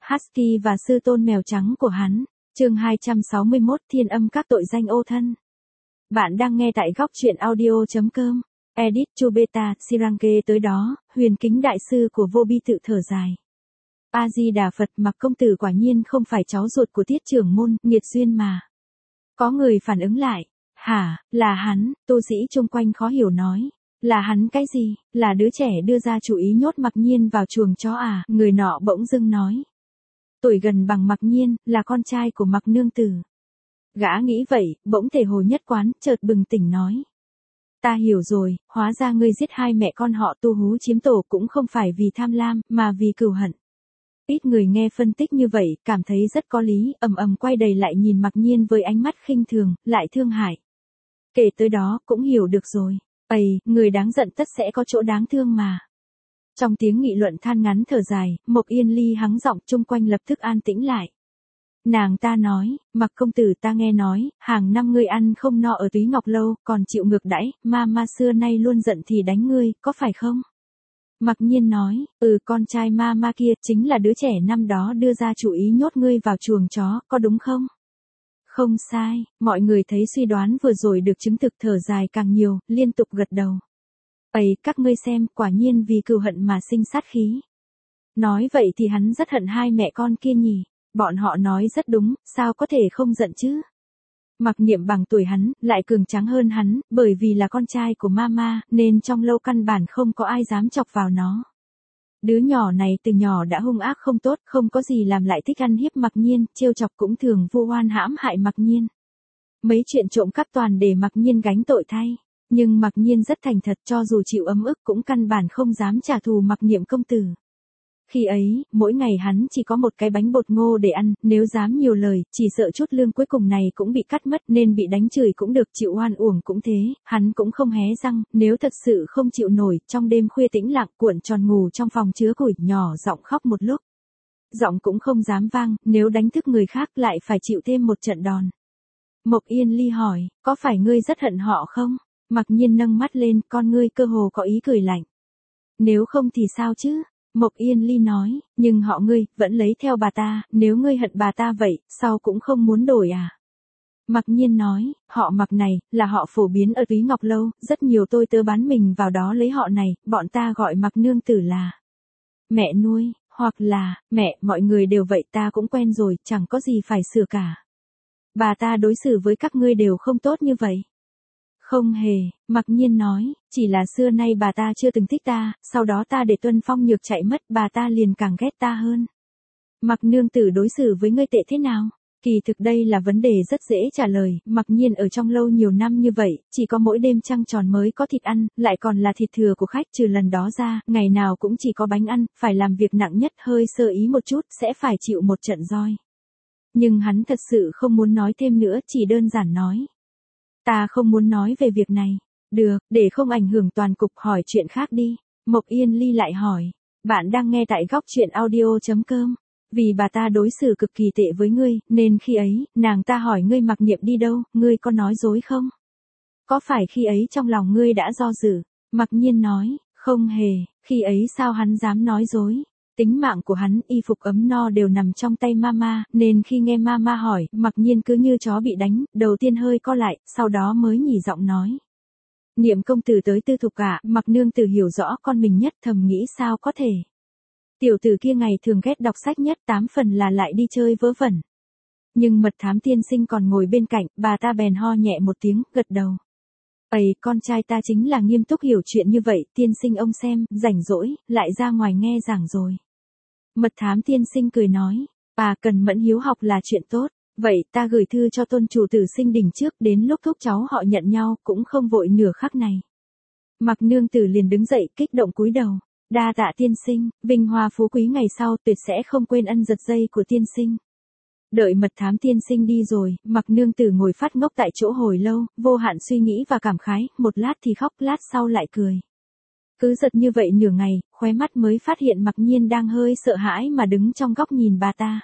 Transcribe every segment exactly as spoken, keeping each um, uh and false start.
Husky và sư tôn mèo trắng của hắn. Chương hai trăm sáu mươi mốt Thiên âm các tội danh ô thân. Bạn đang nghe tại góc truyện audio chấm com. Edit Chubeta Sirange tới đó, huyền kính đại sư của vô bi tự thở dài. A Di Đà Phật, Mặc công tử quả nhiên không phải cháu ruột của Tiết trưởng môn, nghiệt duyên mà. Có người phản ứng lại. Hả, là hắn, tu sĩ chung quanh khó hiểu nói. Là hắn cái gì, là đứa trẻ đưa ra chủ ý nhốt Mặc Nhiên vào chuồng chó à, người nọ bỗng dưng nói. Tuổi gần bằng Mặc Nhiên, là con trai của Mặc nương tử. Gã nghĩ vậy, bỗng thể hồ nhất quán, chợt bừng tỉnh nói. Ta hiểu rồi, hóa ra ngươi giết hai mẹ con họ Tu Hú chiếm tổ cũng không phải vì tham lam, mà vì cừu hận. Ít người nghe phân tích như vậy, cảm thấy rất có lý, ầm ầm quay đầy lại nhìn Mặc Nhiên với ánh mắt khinh thường, lại thương hại. Kể tới đó, cũng hiểu được rồi. Ây, người đáng giận tất sẽ có chỗ đáng thương mà. Trong tiếng nghị luận than ngắn thở dài, Mộc Yên Ly hắng giọng, chung quanh lập tức an tĩnh lại. Nàng ta nói, Mặc công tử, ta nghe nói, hàng năm ngươi ăn không no ở Túy Ngọc Lâu, còn chịu ngược đãi, ma ma xưa nay luôn giận thì đánh ngươi, có phải không? Mặc Nhiên nói, ừ, con trai ma ma kia chính là đứa trẻ năm đó đưa ra chủ ý nhốt ngươi vào chuồng chó, có đúng không? Không sai, mọi người thấy suy đoán vừa rồi được chứng thực, thở dài càng nhiều, liên tục gật đầu. Ây, các ngươi xem, quả nhiên vì cừu hận mà sinh sát khí. Nói vậy thì hắn rất hận hai mẹ con kia nhỉ, bọn họ nói rất đúng, sao có thể không giận chứ? Mặc Niệm bằng tuổi hắn, lại cường tráng hơn hắn, bởi vì là con trai của mama, nên trong lâu căn bản không có ai dám chọc vào nó. Đứa nhỏ này từ nhỏ đã hung ác không tốt, không có gì làm lại thích ăn hiếp Mặc Nhiên, trêu chọc cũng thường vu oan hãm hại Mặc Nhiên. Mấy chuyện trộm cắp toàn để Mặc Nhiên gánh tội thay, nhưng Mặc Nhiên rất thành thật, cho dù chịu ấm ức cũng căn bản không dám trả thù Mặc Niệm công tử. Khi ấy, mỗi ngày hắn chỉ có một cái bánh bột ngô để ăn, nếu dám nhiều lời, chỉ sợ chút lương cuối cùng này cũng bị cắt mất, nên bị đánh chửi cũng được, chịu oan uổng cũng thế, hắn cũng không hé răng, nếu thật sự không chịu nổi, trong đêm khuya tĩnh lặng, cuộn tròn ngủ trong phòng chứa củi, nhỏ giọng khóc một lúc. Giọng cũng không dám vang, nếu đánh thức người khác lại phải chịu thêm một trận đòn. Mộc Yên Ly hỏi, có phải ngươi rất hận họ không? Mặc Nhiên nâng mắt lên, con ngươi cơ hồ có ý cười lạnh. Nếu không thì sao chứ? Mộc Yên Ly nói, nhưng họ ngươi, vẫn lấy theo bà ta, nếu ngươi hận bà ta vậy, sao cũng không muốn đổi à? Mặc Nhiên nói, họ Mặc này, là họ phổ biến ở Túy Ngọc Lâu, rất nhiều tôi tớ bán mình vào đó lấy họ này, bọn ta gọi Mặc nương tử là mẹ nuôi, hoặc là, mẹ, mọi người đều vậy, ta cũng quen rồi, chẳng có gì phải sửa cả. Bà ta đối xử với các ngươi đều không tốt như vậy. Không hề, Mặc Nhiên nói, chỉ là xưa nay bà ta chưa từng thích ta, sau đó ta để Tuân Phong Nhược chạy mất, bà ta liền càng ghét ta hơn. Mặc nương tử đối xử với ngươi tệ thế nào? Kỳ thực đây là vấn đề rất dễ trả lời, Mặc Nhiên ở trong lâu nhiều năm như vậy, chỉ có mỗi đêm trăng tròn mới có thịt ăn, lại còn là thịt thừa của khách, trừ lần đó ra, ngày nào cũng chỉ có bánh ăn, phải làm việc nặng nhất, hơi sơ ý một chút, sẽ phải chịu một trận roi. Nhưng hắn thật sự không muốn nói thêm nữa, chỉ đơn giản nói. Ta không muốn nói về việc này. Được, để không ảnh hưởng toàn cục, hỏi chuyện khác đi. Mộc Yên Ly lại hỏi. Bạn đang nghe tại góc truyện audio chấm com. Vì bà ta đối xử cực kỳ tệ với ngươi, nên khi ấy, nàng ta hỏi ngươi Mặc Niệm đi đâu, ngươi có nói dối không? Có phải khi ấy trong lòng ngươi đã do dự? Mặc Nhiên nói, không hề, khi ấy sao hắn dám nói dối? Tính mạng của hắn, y phục ấm no đều nằm trong tay mama, nên khi nghe mama hỏi, Mặc Nhiên cứ như chó bị đánh, đầu tiên hơi co lại, sau đó mới nhỉ giọng nói. Niệm công tử tới tư thục cả, Mặc nương tử hiểu rõ con mình nhất, thầm nghĩ sao có thể. Tiểu tử kia ngày thường ghét đọc sách nhất, tám phần là lại đi chơi vớ vẩn. Nhưng Mật Thám tiên sinh còn ngồi bên cạnh, bà ta bèn ho nhẹ một tiếng, gật đầu. Ây, con trai ta chính là nghiêm túc hiểu chuyện như vậy, tiên sinh ông xem, rảnh rỗi, lại ra ngoài nghe giảng rồi. Mật Thám tiên sinh cười nói, bà cần mẫn hiếu học là chuyện tốt, vậy ta gửi thư cho tôn chủ tử Sinh Đình trước, đến lúc thúc cháu họ nhận nhau, cũng không vội nửa khắc này. Mặc nương tử liền đứng dậy, kích động cúi đầu, đa tạ tiên sinh, vinh hoa phú quý ngày sau tuyệt sẽ không quên ân giật dây của tiên sinh. Đợi Mật Thám tiên sinh đi rồi, Mặc nương tử ngồi phát ngốc tại chỗ hồi lâu, vô hạn suy nghĩ và cảm khái, một lát thì khóc, lát sau lại cười. Cứ giật như vậy nửa ngày, khóe mắt mới phát hiện Mặc Nhiên đang hơi sợ hãi mà đứng trong góc nhìn bà ta.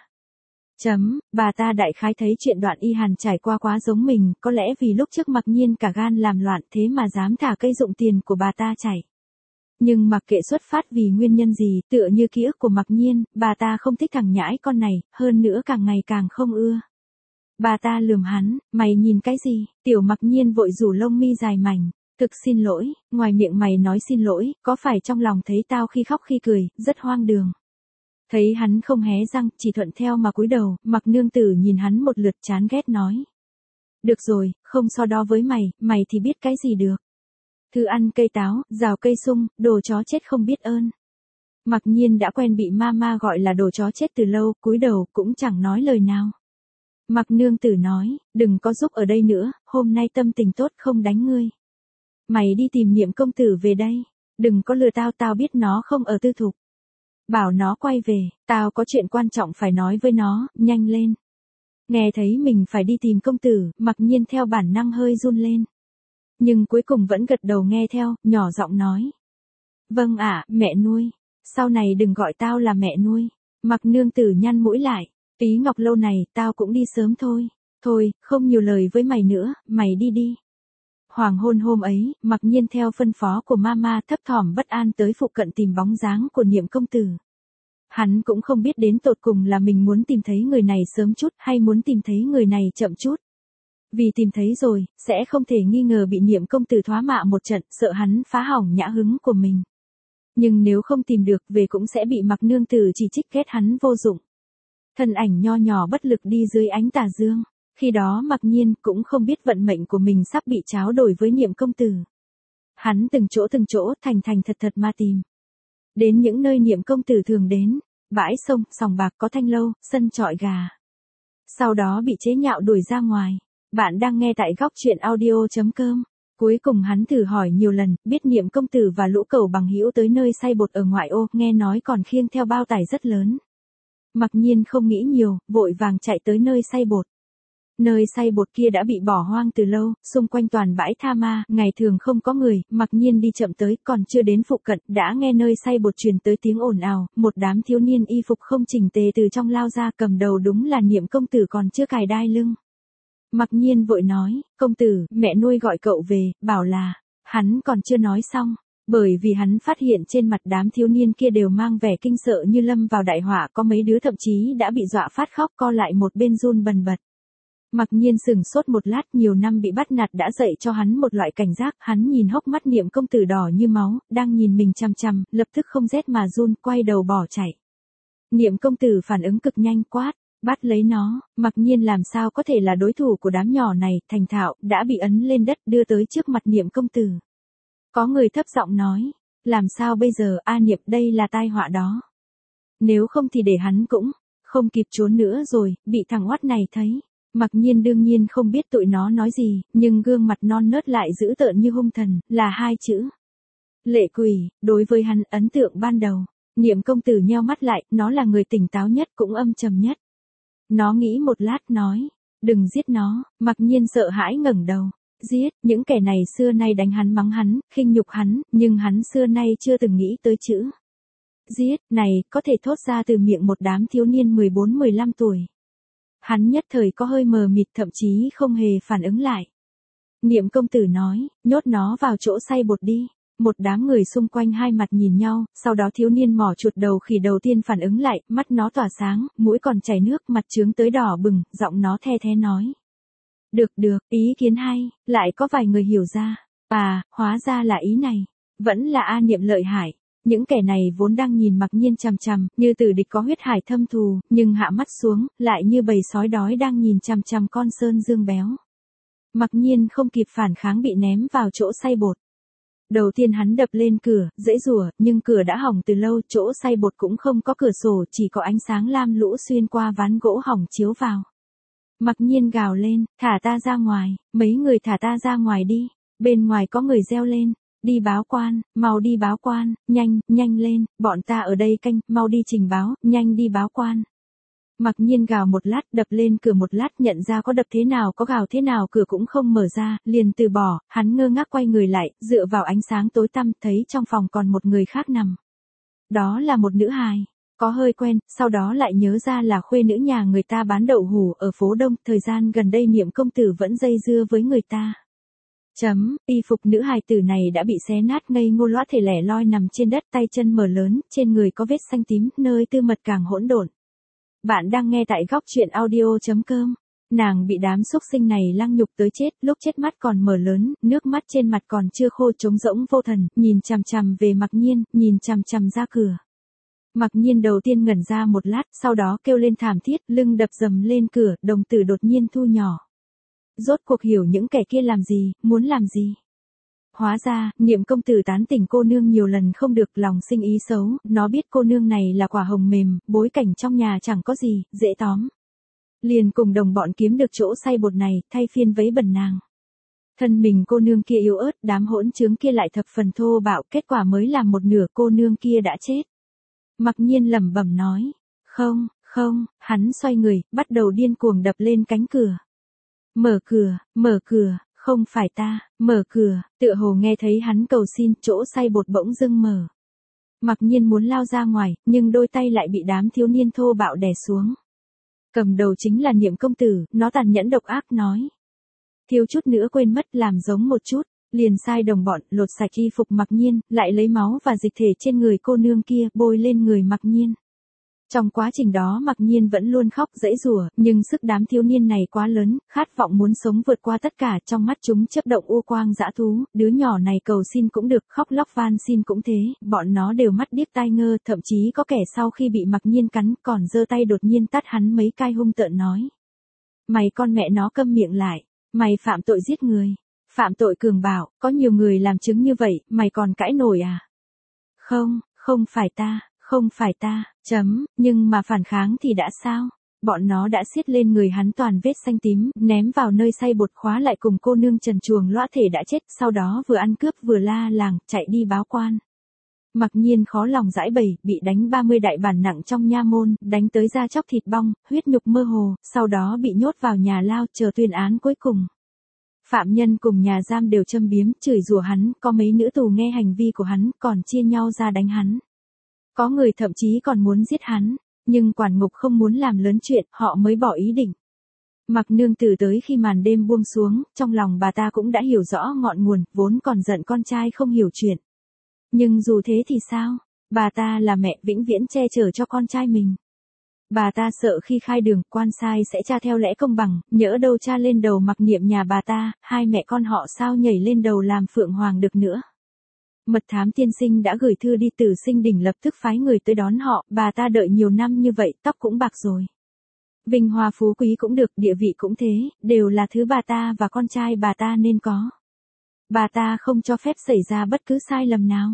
Chấm, bà ta đại khái thấy chuyện Đoạn Y Hàn trải qua quá giống mình, có lẽ vì lúc trước Mặc Nhiên cả gan làm loạn thế mà dám thả cây dụng tiền của bà ta chảy. Nhưng mặc kệ xuất phát vì nguyên nhân gì, tựa như ký ức của Mặc Nhiên, bà ta không thích thằng nhãi con này, hơn nữa càng ngày càng không ưa. Bà ta lườm hắn, mày nhìn cái gì? Tiểu Mặc Nhiên vội rủ lông mi dài mảnh. Thực xin lỗi, ngoài miệng mày nói xin lỗi, có phải trong lòng thấy tao khi khóc khi cười, rất hoang đường. Thấy hắn không hé răng, chỉ thuận theo mà cúi đầu, Mặc Nương Tử nhìn hắn một lượt chán ghét nói. Được rồi, không so đo với mày, mày thì biết cái gì được. Thư ăn cây táo, rào cây sung, đồ chó chết không biết ơn. Mặc Nhiên đã quen bị mama gọi là đồ chó chết từ lâu, cúi đầu cũng chẳng nói lời nào. Mặc Nương Tử nói, đừng có giúp ở đây nữa, hôm nay tâm tình tốt không đánh ngươi. Mày đi tìm Niệm công tử về đây, đừng có lừa tao, tao biết nó không ở tư thục. Bảo nó quay về, tao có chuyện quan trọng phải nói với nó, nhanh lên. Nghe thấy mình phải đi tìm công tử, Mặc Nhiên theo bản năng hơi run lên. Nhưng cuối cùng vẫn gật đầu nghe theo, nhỏ giọng nói. Vâng ạ, mẹ nuôi. Sau này đừng gọi tao là mẹ nuôi. Mặc Nương Tử nhăn mũi lại. Ý Ngọc lâu này, tao cũng đi sớm thôi. Thôi, không nhiều lời với mày nữa, mày đi đi. Hoàng hôn hôm ấy, Mặc Nhiên theo phân phó của mama thấp thỏm bất an tới phụ cận tìm bóng dáng của Niệm công tử. Hắn cũng không biết đến tột cùng là mình muốn tìm thấy người này sớm chút hay muốn tìm thấy người này chậm chút. Vì tìm thấy rồi, sẽ không thể nghi ngờ bị Niệm công tử thoá mạ một trận, sợ hắn phá hỏng nhã hứng của mình. Nhưng nếu không tìm được về cũng sẽ bị Mặc Nương Tử chỉ trích ghét hắn vô dụng. Thân ảnh nho nhỏ bất lực đi dưới ánh tà dương. Khi đó Mặc Nhiên cũng không biết vận mệnh của mình sắp bị tráo đổi với Niệm công tử. Hắn từng chỗ từng chỗ thành thành thật thật mà tìm. Đến những nơi Niệm công tử thường đến, bãi sông, sòng bạc có thanh lâu, sân chọi gà. Sau đó bị chế nhạo đuổi ra ngoài. Bạn đang nghe tại góc truyện audio chấm com. Cuối cùng hắn thử hỏi nhiều lần, biết Niệm công tử và lũ cẩu bằng hữu tới nơi xay bột ở ngoại ô, nghe nói còn khiêng theo bao tải rất lớn. Mặc Nhiên không nghĩ nhiều, vội vàng chạy tới nơi xay bột. Nơi xay bột kia đã bị bỏ hoang từ lâu, xung quanh toàn bãi tha ma, ngày thường không có người, Mặc Nhiên đi chậm tới, còn chưa đến phụ cận, đã nghe nơi xay bột truyền tới tiếng ồn ào, một đám thiếu niên y phục không chỉnh tề từ trong lao ra, cầm đầu đúng là Niệm công tử còn chưa cài đai lưng. Mặc Nhiên vội nói, công tử, mẹ nuôi gọi cậu về, bảo là, hắn còn chưa nói xong. Bởi vì hắn phát hiện trên mặt đám thiếu niên kia đều mang vẻ kinh sợ như lâm vào đại họa, có mấy đứa thậm chí đã bị dọa phát khóc co lại một bên run bần bật. Mặc Nhiên sừng sốt một lát, nhiều năm bị bắt nạt đã dạy cho hắn một loại cảnh giác, hắn nhìn hốc mắt Niệm công tử đỏ như máu, đang nhìn mình chằm chằm, lập tức không rét mà run, quay đầu bỏ chạy. Niệm công tử phản ứng cực nhanh, quát, bắt lấy nó. Mặc Nhiên làm sao có thể là đối thủ của đám nhỏ này, thành thạo, đã bị ấn lên đất đưa tới trước mặt Niệm công tử. Có người thấp giọng nói, làm sao bây giờ, a Niệm, đây là tai họa đó. Nếu không thì để hắn cũng không kịp trốn nữa rồi, bị thằng oát này thấy. Mặc Nhiên đương nhiên không biết tụi nó nói gì, nhưng gương mặt non nớt lại dữ tợn như hung thần, là hai chữ. Lệ quỷ. Đối với hắn, ấn tượng ban đầu, Niệm công tử nheo mắt lại, nó là người tỉnh táo nhất cũng âm trầm nhất. Nó nghĩ một lát nói, đừng giết nó. Mặc Nhiên sợ hãi ngẩng đầu. Giết, những kẻ này xưa nay đánh hắn mắng hắn, khinh nhục hắn, nhưng hắn xưa nay chưa từng nghĩ tới chữ giết này, có thể thốt ra từ miệng một đám thiếu niên mười bốn mười lăm tuổi. Hắn nhất thời có hơi mờ mịt, thậm chí không hề phản ứng lại. Niệm công tử nói, nhốt nó vào chỗ xay bột đi. Một đám người xung quanh hai mặt nhìn nhau, sau đó thiếu niên mỏ chuột đầu khỉ đầu tiên phản ứng lại, mắt nó tỏa sáng, mũi còn chảy nước, mặt trướng tới đỏ bừng, giọng nó the thé nói. Được được, ý kiến hay, lại có vài người hiểu ra. À, hóa ra là ý này. Vẫn là A Niệm lợi hại. Những kẻ này vốn đang nhìn Mặc Nhiên chằm chằm, như tử địch có huyết hải thâm thù, nhưng hạ mắt xuống, lại như bầy sói đói đang nhìn chằm chằm con sơn dương béo. Mặc Nhiên không kịp phản kháng bị ném vào chỗ xay bột. Đầu tiên hắn đập lên cửa, dễ rủa, nhưng cửa đã hỏng từ lâu, chỗ xay bột cũng không có cửa sổ, chỉ có ánh sáng lam lũ xuyên qua ván gỗ hỏng chiếu vào. Mặc Nhiên gào lên, thả ta ra ngoài, mấy người thả ta ra ngoài đi. Bên ngoài có người reo lên, đi báo quan, mau đi báo quan, nhanh, nhanh lên, bọn ta ở đây canh, mau đi trình báo, nhanh đi báo quan. Mặc Nhiên gào một lát, đập lên cửa một lát, nhận ra có đập thế nào có gào thế nào cửa cũng không mở ra, liền từ bỏ, hắn ngơ ngác quay người lại, dựa vào ánh sáng tối tăm, thấy trong phòng còn một người khác nằm. Đó là một nữ hài. Có hơi quen, sau đó lại nhớ ra là khuê nữ nhà người ta bán đậu hủ ở phố Đông, thời gian gần đây Niệm công tử vẫn dây dưa với người ta. Chấm, y phục nữ hài tử này đã bị xé nát ngây ngô lõa thể lẻ loi nằm trên đất, tay chân mở lớn, trên người có vết xanh tím, nơi tư mật càng hỗn độn. Bạn đang nghe tại góc truyện audio chấm com. Nàng bị đám xúc sinh này lăng nhục tới chết, lúc chết mắt còn mở lớn, nước mắt trên mặt còn chưa khô, trống rỗng vô thần, nhìn chằm chằm về Mặc Nhiên, nhìn chằm chằm ra cửa. Mặc Nhiên đầu tiên ngẩn ra một lát, sau đó kêu lên thảm thiết, lưng đập dầm lên cửa, đồng tử đột nhiên thu nhỏ. Rốt cuộc hiểu những kẻ kia làm gì, muốn làm gì. Hóa ra, Niệm công tử tán tỉnh cô nương nhiều lần không được, lòng sinh ý xấu, nó biết cô nương này là quả hồng mềm, bối cảnh trong nhà chẳng có gì, dễ tóm. Liền cùng đồng bọn kiếm được chỗ xay bột này, thay phiên vấy bẩn nàng. Thân mình cô nương kia yếu ớt, đám hỗn trướng kia lại thập phần thô bạo, kết quả mới làm một nửa cô nương kia đã chết. Mặc Nhiên lẩm bẩm nói, không, không, hắn xoay người, bắt đầu điên cuồng đập lên cánh cửa. Mở cửa, mở cửa, không phải ta, mở cửa, tựa hồ nghe thấy hắn cầu xin, chỗ xay bột bỗng dưng mở. Mặc Nhiên muốn lao ra ngoài, nhưng đôi tay lại bị đám thiếu niên thô bạo đè xuống. Cầm đầu chính là Niệm công tử, nó tàn nhẫn độc ác nói. Thiếu chút nữa quên mất làm giống một chút, liền sai đồng bọn lột sạch y phục Mặc Nhiên, lại lấy máu và dịch thể trên người cô nương kia bôi lên người Mặc Nhiên. Trong quá trình đó Mặc Nhiên vẫn luôn khóc giãy giụa, nhưng sức đám thiếu niên này quá lớn, khát vọng muốn sống vượt qua tất cả, trong mắt chúng chớp động u quang dã thú, đứa nhỏ này cầu xin cũng được, khóc lóc van xin cũng thế, bọn nó đều mắt điếc tai ngơ, thậm chí có kẻ sau khi bị Mặc Nhiên cắn, còn giơ tay đột nhiên tát hắn mấy cái hung tợn nói: "Mày con mẹ nó câm miệng lại, mày phạm tội giết người, phạm tội cường bạo, có nhiều người làm chứng như vậy, mày còn cãi nổi à?" "Không, không phải ta. Không phải ta, chấm, nhưng mà phản kháng thì đã sao?" Bọn nó đã xiết lên người hắn toàn vết xanh tím, ném vào nơi xay bột, khóa lại cùng cô nương trần truồng lõa thể đã chết, sau đó vừa ăn cướp vừa la làng, chạy đi báo quan. Mặc Nhiên khó lòng giải bày, bị đánh ba mươi đại bản nặng trong nha môn, đánh tới da chóc thịt bong, huyết nhục mơ hồ, sau đó bị nhốt vào nhà lao chờ tuyên án cuối cùng. Phạm nhân cùng nhà giam đều châm biếm, chửi rủa hắn, có mấy nữ tù nghe hành vi của hắn, còn chia nhau ra đánh hắn. Có người thậm chí còn muốn giết hắn, nhưng quản ngục không muốn làm lớn chuyện, họ mới bỏ ý định. Mặc nương tử tới khi màn đêm buông xuống, trong lòng bà ta cũng đã hiểu rõ ngọn nguồn, vốn còn giận con trai không hiểu chuyện. Nhưng dù thế thì sao, bà ta là mẹ, vĩnh viễn che chở cho con trai mình. Bà ta sợ khi khai đường, quan sai sẽ tra theo lẽ công bằng, nhỡ đâu tra lên đầu Mặc Niệm nhà bà ta, hai mẹ con họ sao nhảy lên đầu làm phượng hoàng được nữa. Mật thám tiên sinh đã gửi thư đi từ Sinh Đỉnh, lập tức phái người tới đón họ, bà ta đợi nhiều năm như vậy, tóc cũng bạc rồi. Vinh hoa phú quý cũng được, địa vị cũng thế, đều là thứ bà ta và con trai bà ta nên có. Bà ta không cho phép xảy ra bất cứ sai lầm nào.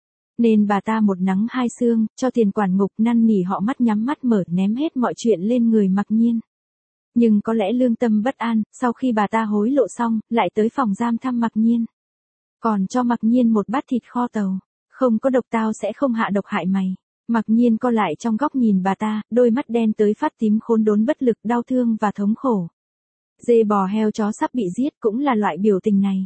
Nên bà ta một nắng hai sương, cho tiền quản ngục, năn nỉ họ mắt nhắm mắt mở, ném hết mọi chuyện lên người Mặc Nhiên. Nhưng có lẽ lương tâm bất an, sau khi bà ta hối lộ xong, lại tới phòng giam thăm Mặc Nhiên. Còn cho Mặc Nhiên một bát thịt kho tàu. "Không có độc, tao sẽ không hạ độc hại mày." Mặc Nhiên co lại trong góc nhìn bà ta, đôi mắt đen tới phát tím, khốn đốn bất lực, đau thương và thống khổ. Dê bò heo chó sắp bị giết cũng là loại biểu tình này.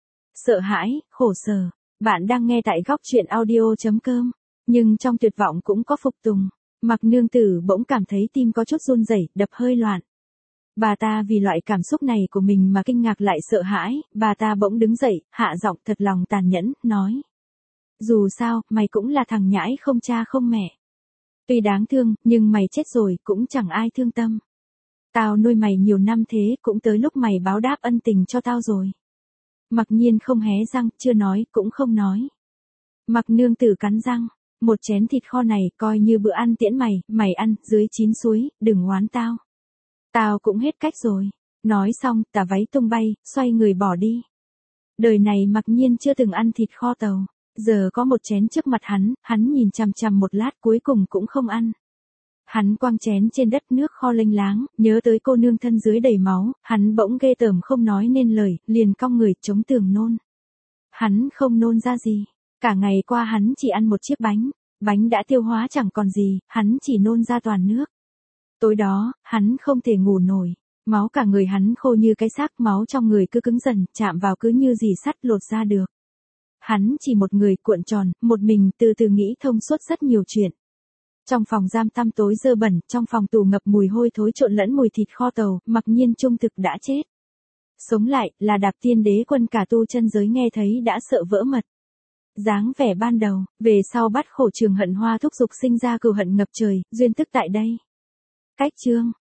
Sợ hãi, khổ sở. Bạn đang nghe tại góc truyện audio chấm com. Nhưng trong tuyệt vọng cũng có phục tùng. Mặc nương tử bỗng cảm thấy tim có chút run rẩy, đập hơi loạn. Bà ta vì loại cảm xúc này của mình mà kinh ngạc lại sợ hãi, bà ta bỗng đứng dậy, hạ giọng thật lòng tàn nhẫn, nói: "Dù sao, mày cũng là thằng nhãi không cha không mẹ. Tuy đáng thương, nhưng mày chết rồi, cũng chẳng ai thương tâm. Tao nuôi mày nhiều năm thế, cũng tới lúc mày báo đáp ân tình cho tao rồi." Mặc Nhiên không hé răng, chưa nói, cũng không nói. Mặc nương tử cắn răng, "Một chén thịt kho này, coi như bữa ăn tiễn mày, mày ăn, dưới chín suối, đừng oán tao. Tao cũng hết cách rồi." Nói xong, tà váy tung bay, xoay người bỏ đi. Đời này Mặc Nhiên chưa từng ăn thịt kho tàu. Giờ có một chén trước mặt hắn, hắn nhìn chằm chằm một lát, cuối cùng cũng không ăn. Hắn quăng chén trên đất, nước kho lênh láng, nhớ tới cô nương thân dưới đầy máu, hắn bỗng ghê tởm không nói nên lời, liền cong người chống tường nôn. Hắn không nôn ra gì. Cả ngày qua hắn chỉ ăn một chiếc bánh, bánh đã tiêu hóa chẳng còn gì, hắn chỉ nôn ra toàn nước. Tối đó, hắn không thể ngủ nổi. Máu cả người hắn khô như cái xác, máu trong người cứ cứng dần, chạm vào cứ như dì sắt lột ra được. Hắn chỉ một người cuộn tròn, một mình từ từ nghĩ thông suốt rất nhiều chuyện. Trong phòng giam tăm tối dơ bẩn, trong phòng tù ngập mùi hôi thối trộn lẫn mùi thịt kho tàu, Mặc Nhiên trung thực đã chết. Sống lại, là Đạp Tiên Đế quân cả tu chân giới nghe thấy đã sợ vỡ mật. Dáng vẻ ban đầu, về sau bắt khổ Trường Hận Hoa thúc dục sinh ra cừu hận ngập trời, duyên tức tại đây. Cách chương